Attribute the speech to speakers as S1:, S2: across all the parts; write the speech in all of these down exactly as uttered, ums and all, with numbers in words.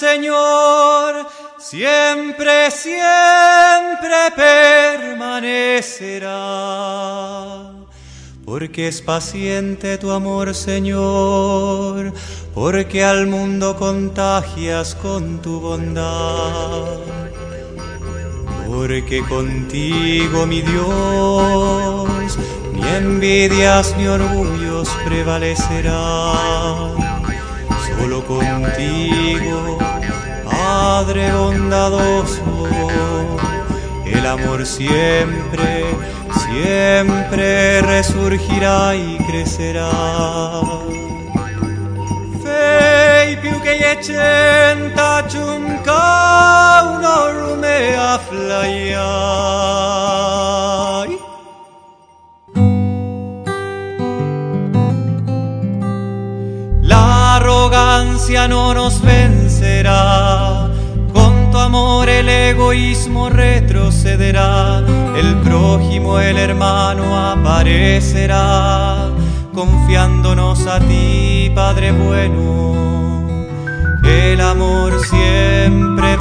S1: Señor, siempre, siempre permanecerá. Porque es paciente tu amor, Señor, porque al mundo contagias con tu bondad. Porque contigo, mi Dios, ni envidias ni orgullos prevalecerán. Solo contigo, Padre bondadoso, el amor siempre, siempre resurgirá y crecerá. Fei più che gli centa giunca uno rume a flayai. La arrogancia no nos vencerá, con tu amor el egoísmo retrocederá, el prójimo, el hermano aparecerá, confiándonos a ti, Padre bueno, el amor siempre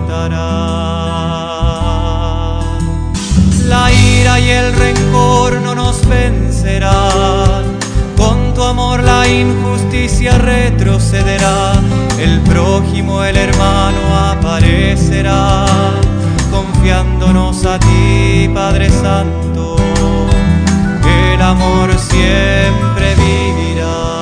S1: brotará. La ira y el rencor no nos vencerán, con tu amor la injusticia retrocederá, el prójimo, el hermano aparecerá, confiándonos a ti, Padre Santo, el amor siempre vivirá.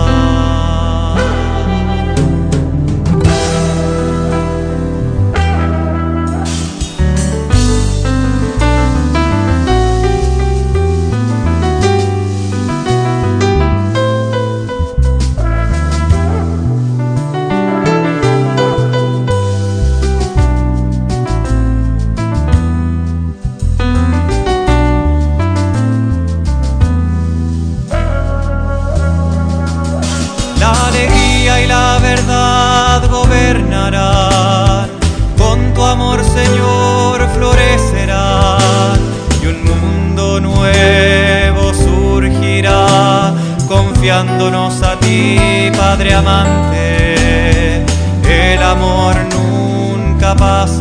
S1: Y la verdad gobernarán, con tu amor, Señor, florecerán, y un mundo nuevo surgirá, confiándonos a ti, Padre amante, el amor nunca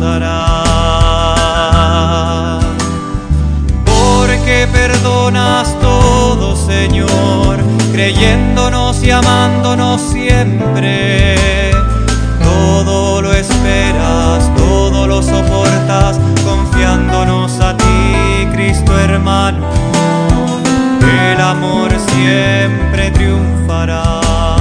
S1: pasará. Porque perdonas todo, Señor, creyéndonos y amándonos siempre. Todo lo esperas, todo lo soportas, confiándonos a ti, Cristo hermano. El amor siempre triunfará.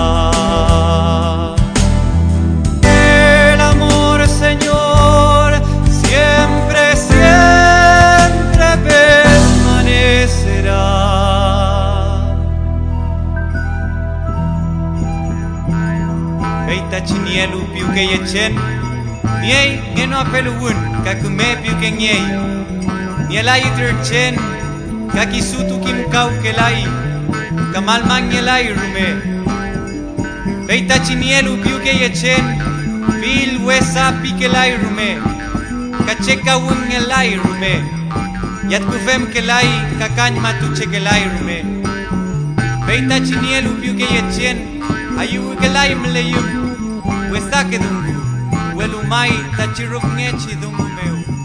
S1: El amor, Señor, siempre, siempre permanecerá. Peita chinielu piu que yechen, niei ngeno apeluun kakume piu que niei, nielai terchen kakisutu kim kau kelai, kamal man nielai rume. Peita chinielu piu que yechen, fil wesa pikelai rume, kacheka un nielai rume, yat kufem kelai kakany matuche kelai rume. Peita chinielu piu que yechen, ayu kelai mleyum. Wesa que dungu, welumai tachiruk ngechi dungu meu.